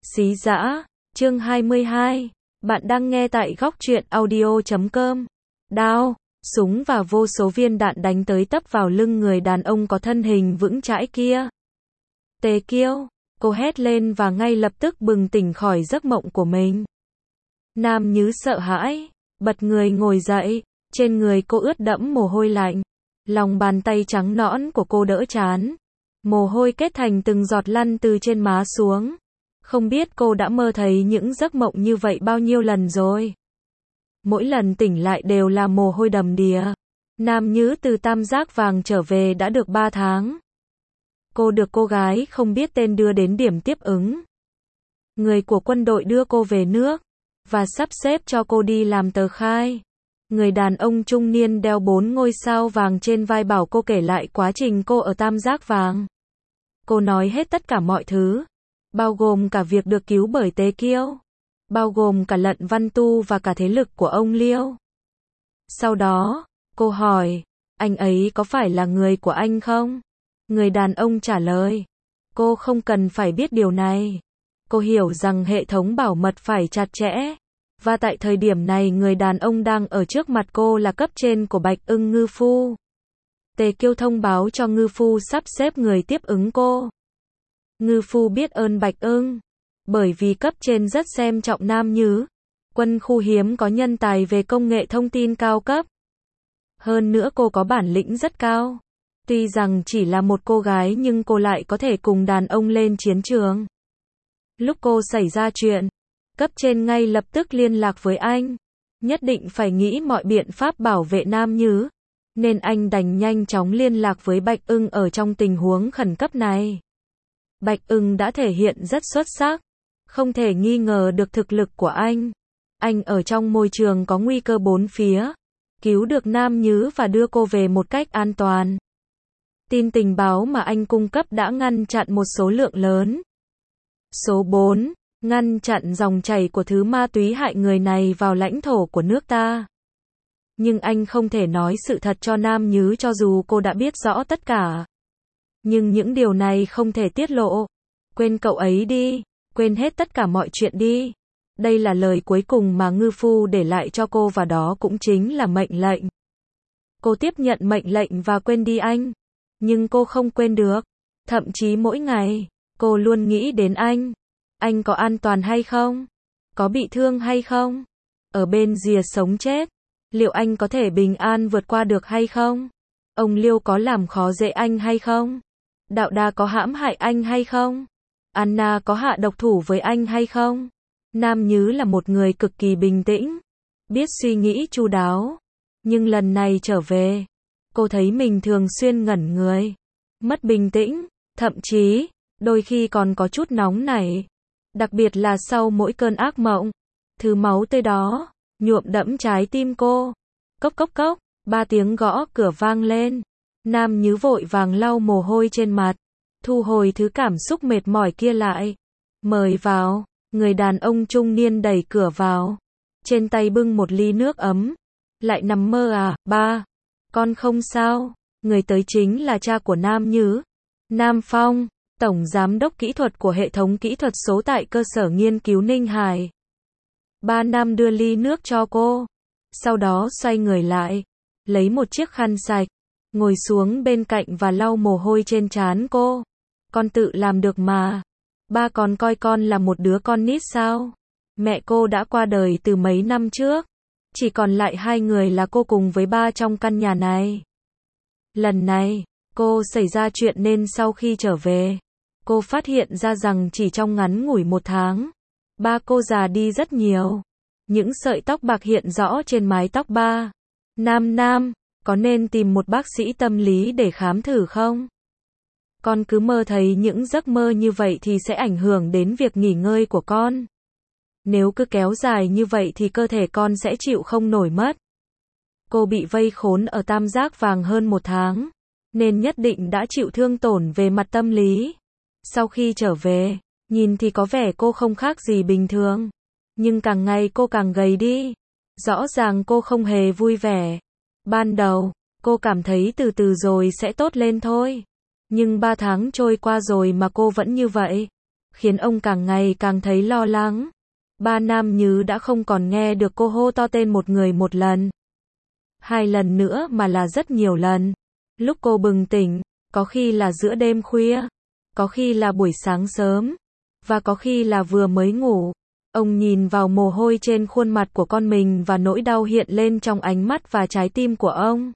Xí dã, chương 22. Bạn đang nghe tại góc truyện audio.com. Đao, súng và vô số viên đạn đánh tới tấp vào lưng người đàn ông có thân hình vững chãi kia. Tề Kiêu, cô hét lên và ngay lập tức bừng tỉnh khỏi giấc mộng của mình. Nam Nhứ sợ hãi, bật người ngồi dậy, trên người cô ướt đẫm mồ hôi lạnh. Lòng bàn tay trắng nõn của cô đỡ chán. Mồ hôi kết thành từng giọt lăn từ trên má xuống. Không biết cô đã mơ thấy những giấc mộng như vậy bao nhiêu lần rồi. Mỗi lần tỉnh lại đều là mồ hôi đầm đìa. Nam Nhứ từ Tam Giác Vàng trở về đã được 3 tháng. Cô được cô gái không biết tên đưa đến điểm tiếp ứng. Người của quân đội đưa cô về nước, và sắp xếp cho cô đi làm tờ khai. Người đàn ông trung niên đeo 4 ngôi sao vàng trên vai bảo cô kể lại quá trình cô ở Tam Giác Vàng. Cô nói hết tất cả mọi thứ, bao gồm cả việc được cứu bởi Tề Kiêu, bao gồm cả Lận Văn Tu và cả thế lực của ông Liêu. Sau đó, cô hỏi, anh ấy có phải là người của anh không? Người đàn ông trả lời, cô không cần phải biết điều này. Cô hiểu rằng hệ thống bảo mật phải chặt chẽ. Và tại thời điểm này người đàn ông đang ở trước mặt cô là cấp trên của Bạch Ưng Ngư Phu. Tề Kiêu thông báo cho Ngư Phu sắp xếp người tiếp ứng cô. Ngư Phu biết ơn Bạch Ưng, bởi vì cấp trên rất xem trọng Nam Nhứ. Quân khu hiếm có nhân tài về công nghệ thông tin cao cấp. Hơn nữa cô có bản lĩnh rất cao. Tuy rằng chỉ là một cô gái nhưng cô lại có thể cùng đàn ông lên chiến trường. Lúc cô xảy ra chuyện, cấp trên ngay lập tức liên lạc với anh. Nhất định phải nghĩ mọi biện pháp bảo vệ Nam Nhứ. Nên anh đành nhanh chóng liên lạc với Bạch Ưng ở trong tình huống khẩn cấp này. Bạch Ưng đã thể hiện rất xuất sắc. Không thể nghi ngờ được thực lực của anh. Anh ở trong môi trường có nguy cơ bốn phía. Cứu được Nam Nhứ và đưa cô về một cách an toàn. Tin tình báo mà anh cung cấp đã ngăn chặn một số lượng lớn. Số 4. Ngăn chặn dòng chảy của thứ ma túy hại người này vào lãnh thổ của nước ta. Nhưng anh không thể nói sự thật cho Nam Nhứ cho dù cô đã biết rõ tất cả. Nhưng những điều này không thể tiết lộ. Quên cậu ấy đi, quên hết tất cả mọi chuyện đi. Đây là lời cuối cùng mà Ngư Phu để lại cho cô và đó cũng chính là mệnh lệnh. Cô tiếp nhận mệnh lệnh và quên đi anh. Nhưng cô không quên được. Thậm chí mỗi ngày, cô luôn nghĩ đến anh. Anh có an toàn hay không? Có bị thương hay không? Ở bên rìa sống chết, liệu anh có thể bình an vượt qua được hay không? Ông Liêu có làm khó dễ anh hay không? Đạo Đa có hãm hại anh hay không? Anna có hạ độc thủ với anh hay không? Nam Nhứ là một người cực kỳ bình tĩnh, biết suy nghĩ chu đáo. Nhưng lần này trở về, cô thấy mình thường xuyên ngẩn người, mất bình tĩnh, thậm chí, đôi khi còn có chút nóng nảy. Đặc biệt là sau mỗi cơn ác mộng, thứ máu tươi đó, nhuộm đẫm trái tim cô. Cốc cốc cốc, 3 tiếng gõ cửa vang lên. Nam Nhứ vội vàng lau mồ hôi trên mặt, thu hồi thứ cảm xúc mệt mỏi kia lại. Mời vào, người đàn ông trung niên đẩy cửa vào. Trên tay bưng một ly nước ấm. Lại nằm mơ à, ba? Con không sao. Người tới chính là cha của Nam Nhứ, Nam Phong, Tổng Giám đốc Kỹ thuật của hệ thống kỹ thuật số tại cơ sở nghiên cứu Ninh Hải. Ba Nam đưa ly nước cho cô. Sau đó xoay người lại, lấy một chiếc khăn sạch, ngồi xuống bên cạnh và lau mồ hôi trên trán cô. Con tự làm được mà. Ba còn coi con là một đứa con nít sao? Mẹ cô đã qua đời từ mấy năm trước. Chỉ còn lại 2 người là cô cùng với ba trong căn nhà này. Lần này, cô xảy ra chuyện nên sau khi trở về, cô phát hiện ra rằng chỉ trong ngắn ngủi 1 tháng, ba cô già đi rất nhiều. Những sợi tóc bạc hiện rõ trên mái tóc ba. Nam, có nên tìm một bác sĩ tâm lý để khám thử không? Con cứ mơ thấy những giấc mơ như vậy thì sẽ ảnh hưởng đến việc nghỉ ngơi của con. Nếu cứ kéo dài như vậy thì cơ thể con sẽ chịu không nổi mất. Cô bị vây khốn ở Tam Giác Vàng hơn 1 tháng, nên nhất định đã chịu thương tổn về mặt tâm lý. Sau khi trở về, nhìn thì có vẻ cô không khác gì bình thường. Nhưng càng ngày cô càng gầy đi. Rõ ràng cô không hề vui vẻ. Ban đầu, cô cảm thấy từ từ rồi sẽ tốt lên thôi. Nhưng 3 tháng trôi qua rồi mà cô vẫn như vậy. khiến ông càng ngày càng thấy lo lắng. Ba Nam Nhứ đã không còn nghe được cô hô to tên một người một lần, 2 lần nữa mà là rất nhiều lần. Lúc cô bừng tỉnh, có khi là giữa đêm khuya, có khi là buổi sáng sớm, và có khi là vừa mới ngủ. Ông nhìn vào mồ hôi trên khuôn mặt của con mình và nỗi đau hiện lên trong ánh mắt và trái tim của ông.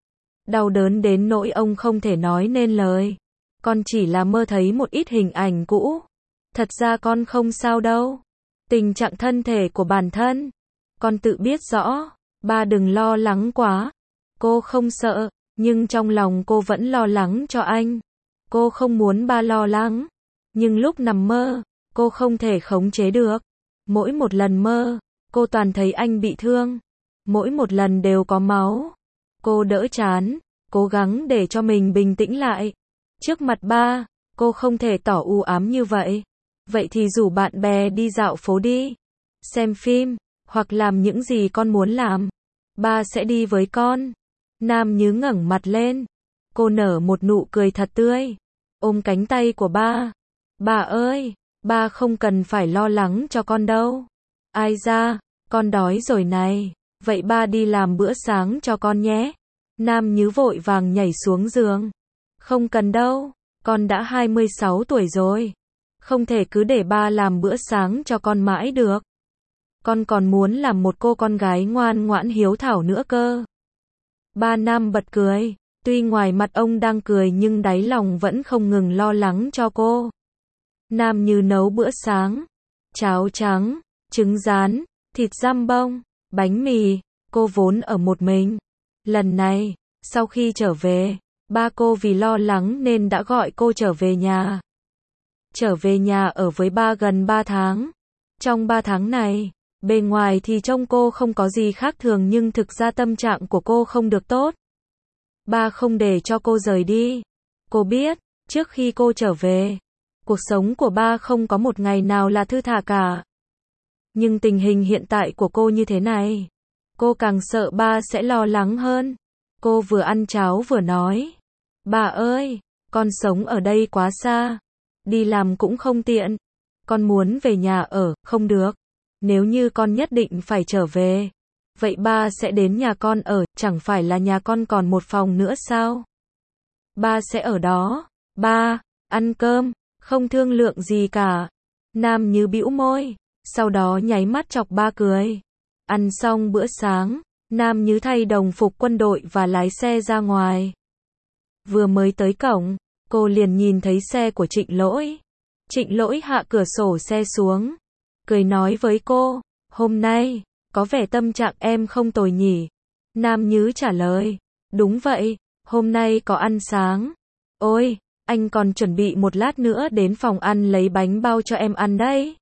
Đau đớn đến nỗi ông không thể nói nên lời. Con chỉ là mơ thấy một ít hình ảnh cũ. Thật ra con không sao đâu. Tình trạng thân thể của bản thân, con tự biết rõ. Ba đừng lo lắng quá. Cô không sợ, nhưng trong lòng cô vẫn lo lắng cho anh. Cô không muốn ba lo lắng. Nhưng lúc nằm mơ, cô không thể khống chế được. Mỗi một lần mơ, cô toàn thấy anh bị thương. Mỗi một lần đều có máu. Cô đỡ chán, cố gắng để cho mình bình tĩnh lại. Trước mặt ba, cô không thể tỏ u ám như vậy. Vậy thì rủ bạn bè đi dạo phố đi, xem phim, hoặc làm những gì con muốn làm. Ba sẽ đi với con. Nam Nhứ ngẩng mặt lên. Cô nở một nụ cười thật tươi, ôm cánh tay của ba. Ba ơi, ba không cần phải lo lắng cho con đâu. Ai ra, con đói rồi này. Vậy ba đi làm bữa sáng cho con nhé. Nam Nhứ vội vàng nhảy xuống giường. Không cần đâu, con đã 26 tuổi rồi. Không thể cứ để ba làm bữa sáng cho con mãi được. Con còn muốn làm một cô con gái ngoan ngoãn hiếu thảo nữa cơ. Ba Nam bật cười. Tuy ngoài mặt ông đang cười nhưng đáy lòng vẫn không ngừng lo lắng cho cô. Nam Như nấu bữa sáng. Cháo trắng, trứng rán, thịt giam bông, bánh mì. Cô vốn ở một mình. Lần này, sau khi trở về, ba cô vì lo lắng nên đã gọi cô trở về nhà. Trở về nhà ở với ba gần 3 tháng. Trong 3 tháng này, bề ngoài thì trông cô không có gì khác thường nhưng thực ra tâm trạng của cô không được tốt. Ba không để cho cô rời đi. Cô biết, trước khi cô trở về, cuộc sống của ba không có một ngày nào là thư thả cả. Nhưng tình hình hiện tại của cô như thế này, cô càng sợ ba sẽ lo lắng hơn. Cô vừa ăn cháo vừa nói. Ba ơi, con sống ở đây quá xa. Đi làm cũng không tiện. Con muốn về nhà ở, không được. Nếu như con nhất định phải trở về, vậy ba sẽ đến nhà con ở, chẳng phải là nhà con còn một phòng nữa sao? Ba sẽ ở đó. Ba, ăn cơm, không thương lượng gì cả. Nam Như bĩu môi, sau đó nháy mắt chọc ba cười. Ăn xong bữa sáng, Nam Như thay đồng phục quân đội và lái xe ra ngoài. Vừa mới tới cổng, cô liền nhìn thấy xe của Trịnh Lỗi. Trịnh Lỗi hạ cửa sổ xe xuống, cười nói với cô, hôm nay, có vẻ tâm trạng em không tồi nhỉ. Nam Nhứ trả lời, đúng vậy, hôm nay có ăn sáng. Ôi, anh còn chuẩn bị một lát nữa đến phòng ăn lấy bánh bao cho em ăn đấy.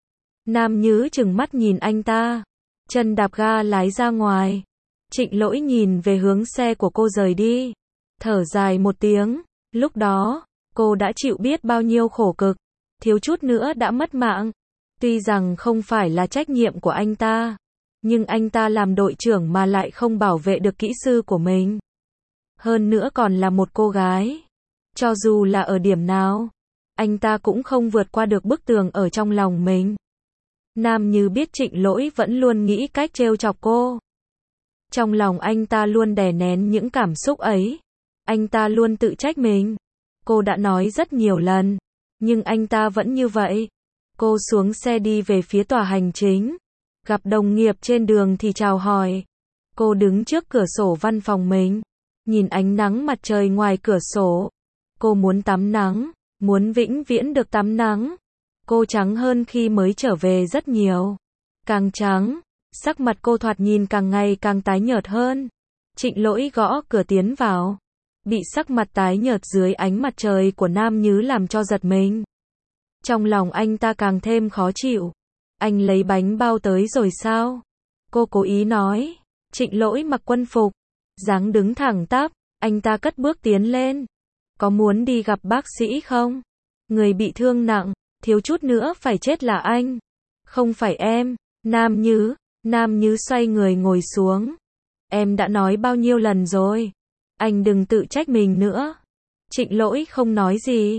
Nam Nhứ trừng mắt nhìn anh ta, chân đạp ga lái ra ngoài. Trịnh Lỗi nhìn về hướng xe của cô rời đi, thở dài một tiếng. Lúc đó, cô đã chịu biết bao nhiêu khổ cực, thiếu chút nữa đã mất mạng. Tuy rằng không phải là trách nhiệm của anh ta, nhưng anh ta làm đội trưởng mà lại không bảo vệ được kỹ sư của mình. Hơn nữa còn là một cô gái. Cho dù là ở điểm nào, anh ta cũng không vượt qua được bức tường ở trong lòng mình. Nam Như biết Trịnh Lỗi vẫn luôn nghĩ cách trêu chọc cô. Trong lòng anh ta luôn đè nén những cảm xúc ấy. Anh ta luôn tự trách mình. Cô đã nói rất nhiều lần, nhưng anh ta vẫn như vậy. Cô xuống xe đi về phía tòa hành chính. Gặp đồng nghiệp trên đường thì chào hỏi. Cô đứng trước cửa sổ văn phòng mình, nhìn ánh nắng mặt trời ngoài cửa sổ. Cô muốn tắm nắng, muốn vĩnh viễn được tắm nắng. Cô trắng hơn khi mới trở về rất nhiều. Càng trắng, sắc mặt cô thoạt nhìn càng ngày càng tái nhợt hơn. Trịnh Lỗi gõ cửa tiến vào. Bị sắc mặt tái nhợt dưới ánh mặt trời của Nam Nhứ làm cho giật mình. Trong lòng anh ta càng thêm khó chịu. Anh lấy bánh bao tới rồi sao? Cô cố ý nói. Trịnh Lỗi mặc quân phục, dáng đứng thẳng tắp. Anh ta cất bước tiến lên. Có muốn đi gặp bác sĩ không? Người bị thương nặng, thiếu chút nữa phải chết là anh. Không phải em. Nam Nhứ. Nam Nhứ xoay người ngồi xuống. Em đã nói bao nhiêu lần rồi. Anh đừng tự trách mình nữa. Trịnh Lỗi không nói gì.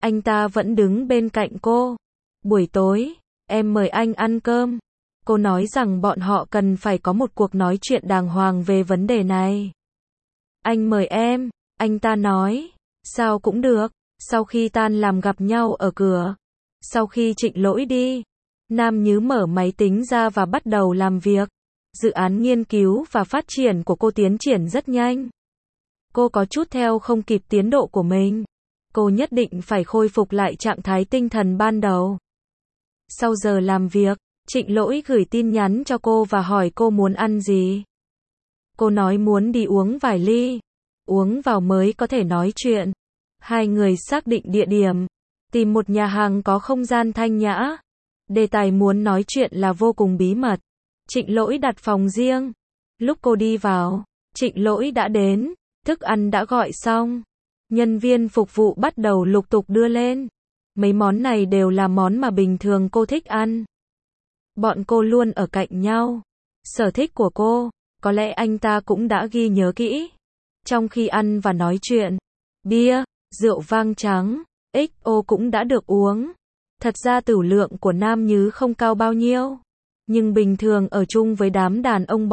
Anh ta vẫn đứng bên cạnh cô. Buổi tối, em mời anh ăn cơm. Cô nói rằng bọn họ cần phải có một cuộc nói chuyện đàng hoàng về vấn đề này. Anh mời em, anh ta nói. Sao cũng được. Sau khi tan làm gặp nhau ở cửa. Sau khi Trịnh Lỗi đi, Nam Nhứ mở máy tính ra và bắt đầu làm việc. Dự án nghiên cứu và phát triển của cô tiến triển rất nhanh. Cô có chút theo không kịp tiến độ của mình. Cô nhất định phải khôi phục lại trạng thái tinh thần ban đầu. Sau giờ làm việc, Trịnh Lỗi gửi tin nhắn cho cô và hỏi cô muốn ăn gì. Cô nói muốn đi uống vài ly. Uống vào mới có thể nói chuyện. Hai người xác định địa điểm. Tìm một nhà hàng có không gian thanh nhã. Đề tài muốn nói chuyện là vô cùng bí mật. Trịnh Lỗi đặt phòng riêng. Lúc cô đi vào, Trịnh Lỗi đã đến. Thức ăn đã gọi xong. Nhân viên phục vụ bắt đầu lục tục đưa lên. Mấy món này đều là món mà bình thường cô thích ăn. Bọn cô luôn ở cạnh nhau. Sở thích của cô, có lẽ anh ta cũng đã ghi nhớ kỹ. Trong khi ăn và nói chuyện, bia, rượu vang trắng, XO cũng đã được uống. Thật ra tửu lượng của Nam Nhứ không cao bao nhiêu. Nhưng bình thường ở chung với đám đàn ông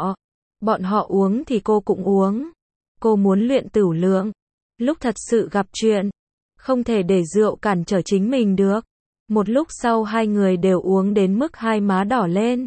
bọn họ uống thì cô cũng uống. Cô muốn luyện tửu lượng. Lúc thật sự gặp chuyện, không thể để rượu cản trở chính mình được. Một lúc sau hai người đều uống đến mức hai má đỏ lên.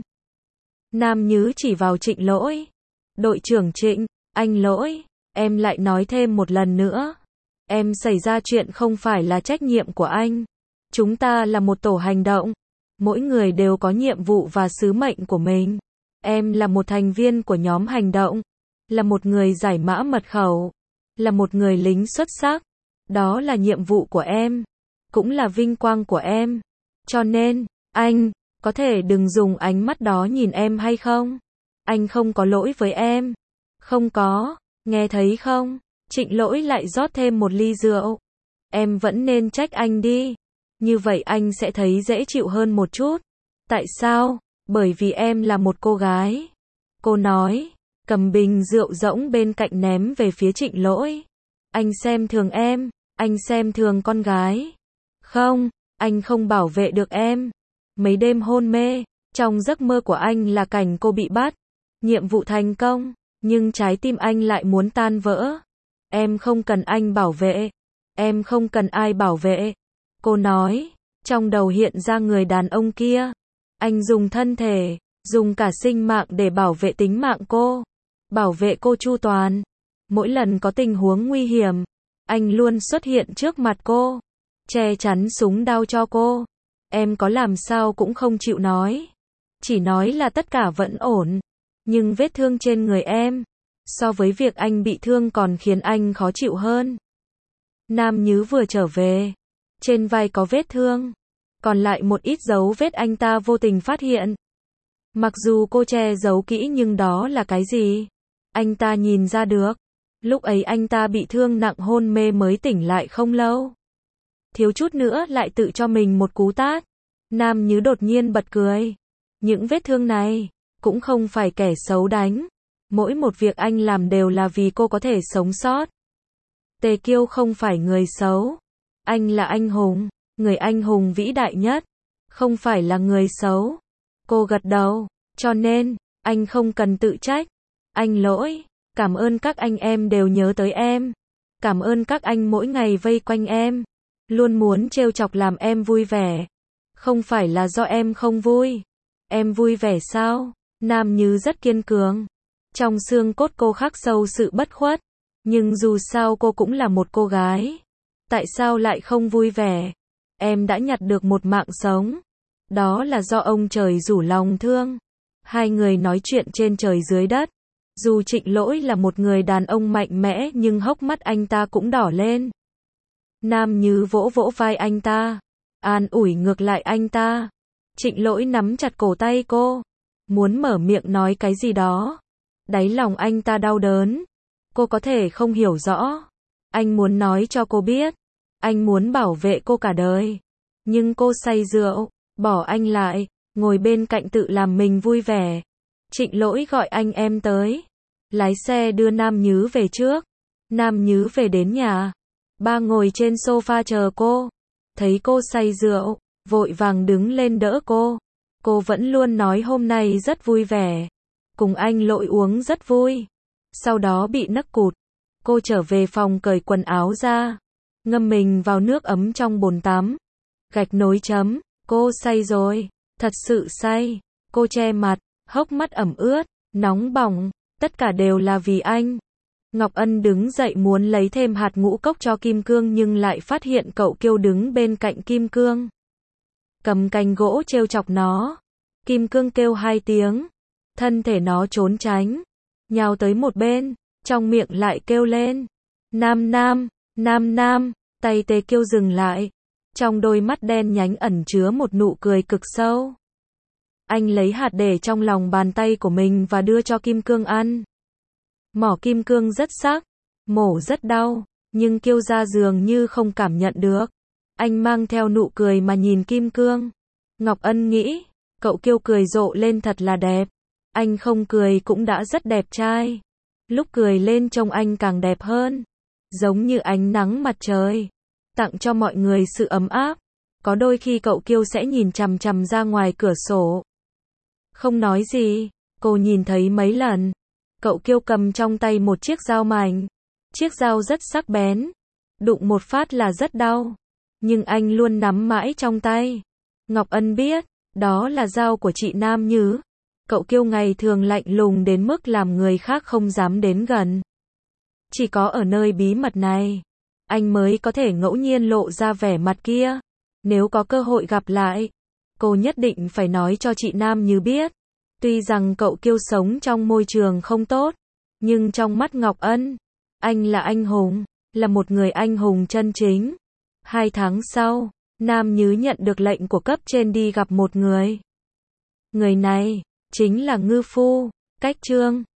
Nam Nhứ chỉ vào Trịnh Lỗi. Đội trưởng Trịnh, anh Lỗi, em lại nói thêm một lần nữa. Em xảy ra chuyện không phải là trách nhiệm của anh. Chúng ta là một tổ hành động. Mỗi người đều có nhiệm vụ và sứ mệnh của mình. Em là một thành viên của nhóm hành động. Là một người giải mã mật khẩu. Là một người lính xuất sắc. Đó là nhiệm vụ của em. Cũng là vinh quang của em. Cho nên, anh, có thể đừng dùng ánh mắt đó nhìn em hay không? Anh không có lỗi với em. Không có, nghe thấy không? Trịnh Lỗi lại rót thêm một ly rượu. Em vẫn nên trách anh đi. Như vậy anh sẽ thấy dễ chịu hơn một chút. Tại sao? Bởi vì em là một cô gái. Cô nói, cầm bình rượu rỗng bên cạnh ném về phía Trịnh Lỗi. Anh xem thường em, anh xem thường con gái. Không, anh không bảo vệ được em. Mấy đêm hôn mê, trong giấc mơ của anh là cảnh cô bị bắt. Nhiệm vụ thành công, nhưng trái tim anh lại muốn tan vỡ. Em không cần anh bảo vệ. Em không cần ai bảo vệ. Cô nói, trong đầu hiện ra người đàn ông kia. Anh dùng thân thể, dùng cả sinh mạng để bảo vệ tính mạng cô. Bảo vệ cô chu toàn. Mỗi lần có tình huống nguy hiểm, anh luôn xuất hiện trước mặt cô. Che chắn súng đao cho cô. Em có làm sao cũng không chịu nói. Chỉ nói là tất cả vẫn ổn. Nhưng vết thương trên người em, so với việc anh bị thương còn khiến anh khó chịu hơn. Nam Nhứ vừa trở về. Trên vai có vết thương. Còn lại một ít dấu vết anh ta vô tình phát hiện. Mặc dù cô che giấu kỹ nhưng đó là cái gì? Anh ta nhìn ra được. Lúc ấy anh ta bị thương nặng hôn mê mới tỉnh lại không lâu. Thiếu chút nữa lại tự cho mình một cú tát. Nam Nhứ đột nhiên bật cười. Những vết thương này, cũng không phải kẻ xấu đánh. Mỗi một việc anh làm đều là vì cô có thể sống sót. Tề Kiêu không phải người xấu. Anh là anh hùng, người anh hùng vĩ đại nhất. Không phải là người xấu. Cô gật đầu. Cho nên, anh không cần tự trách. Anh Lỗi, cảm ơn các anh em đều nhớ tới em. Cảm ơn các anh mỗi ngày vây quanh em. Luôn muốn trêu chọc làm em vui vẻ. Không phải là do em không vui. Em vui vẻ sao? Nam Nhứ rất kiên cường. Trong xương cốt cô khắc sâu sự bất khuất. Nhưng dù sao cô cũng là một cô gái. Tại sao lại không vui vẻ? Em đã nhặt được một mạng sống. Đó là do ông trời rủ lòng thương. Hai người nói chuyện trên trời dưới đất. Dù Trịnh Lỗi là một người đàn ông mạnh mẽ nhưng hốc mắt anh ta cũng đỏ lên. Nam Nhứ vỗ vỗ vai anh ta. An ủi ngược lại anh ta. Trịnh Lỗi nắm chặt cổ tay cô. Muốn mở miệng nói cái gì đó. Đáy lòng anh ta đau đớn. Cô có thể không hiểu rõ. Anh muốn nói cho cô biết. Anh muốn bảo vệ cô cả đời. Nhưng cô say rượu, bỏ anh lại, ngồi bên cạnh tự làm mình vui vẻ. Trịnh Lỗi gọi anh em tới. Lái xe đưa Nam Nhứ về trước. Nam Nhứ về đến nhà. Ba ngồi trên sofa chờ cô. thấy cô say rượu, vội vàng đứng lên đỡ cô. Cô vẫn luôn nói hôm nay rất vui vẻ, cùng anh Lỗi uống rất vui. Sau đó bị nấc cụt. Cô trở về phòng cởi quần áo ra, ngâm mình vào nước ấm trong bồn tắm. Gạch nối chấm, cô say rồi, thật sự say. Cô che mặt, hốc mắt ẩm ướt, nóng bỏng, tất cả đều là vì anh. Ngọc Ân đứng dậy muốn lấy thêm hạt ngũ cốc cho Kim Cương nhưng lại phát hiện cậu Kiêu đứng bên cạnh Kim Cương, cầm cành gỗ trêu chọc nó. Kim Cương kêu 2 tiếng, thân thể nó trốn tránh, nhào tới một bên, trong miệng lại kêu lên. Nam nam, nam nam, tay Tề Kiêu dừng lại. Trong đôi mắt đen nhánh ẩn chứa một nụ cười cực sâu. Anh lấy hạt để trong lòng bàn tay của mình và đưa cho Kim Cương ăn. Mỏ Kim Cương rất sắc, mổ rất đau, nhưng Kiêu ra dường như không cảm nhận được. Anh mang theo nụ cười mà nhìn Kim Cương. Ngọc Ân nghĩ, cậu Kiêu cười rộ lên thật là đẹp. Anh không cười cũng đã rất đẹp trai. Lúc cười lên trông anh càng đẹp hơn, giống như ánh nắng mặt trời, tặng cho mọi người sự ấm áp. Có đôi khi cậu Kiêu sẽ nhìn chằm chằm ra ngoài cửa sổ, không nói gì. Cô nhìn thấy mấy lần. Cậu Kiêu cầm trong tay một chiếc dao mảnh. Chiếc dao rất sắc bén, đụng một phát là rất đau, nhưng anh luôn nắm mãi trong tay. Ngọc Ân biết, đó là dao của chị Nam Như. Cậu Kiêu ngày thường lạnh lùng đến mức làm người khác không dám đến gần. Chỉ có ở nơi bí mật này, anh mới có thể ngẫu nhiên lộ ra vẻ mặt kia. Nếu có cơ hội gặp lại, cô nhất định phải nói cho chị Nam Như biết. Tuy rằng cậu Kiêu sống trong môi trường không tốt, nhưng trong mắt Ngọc Ân, anh là anh hùng, là một người anh hùng chân chính. 2 tháng sau, Nam Như nhận được lệnh của cấp trên đi gặp một người. Người này chính là ngư phu, Cách Trương.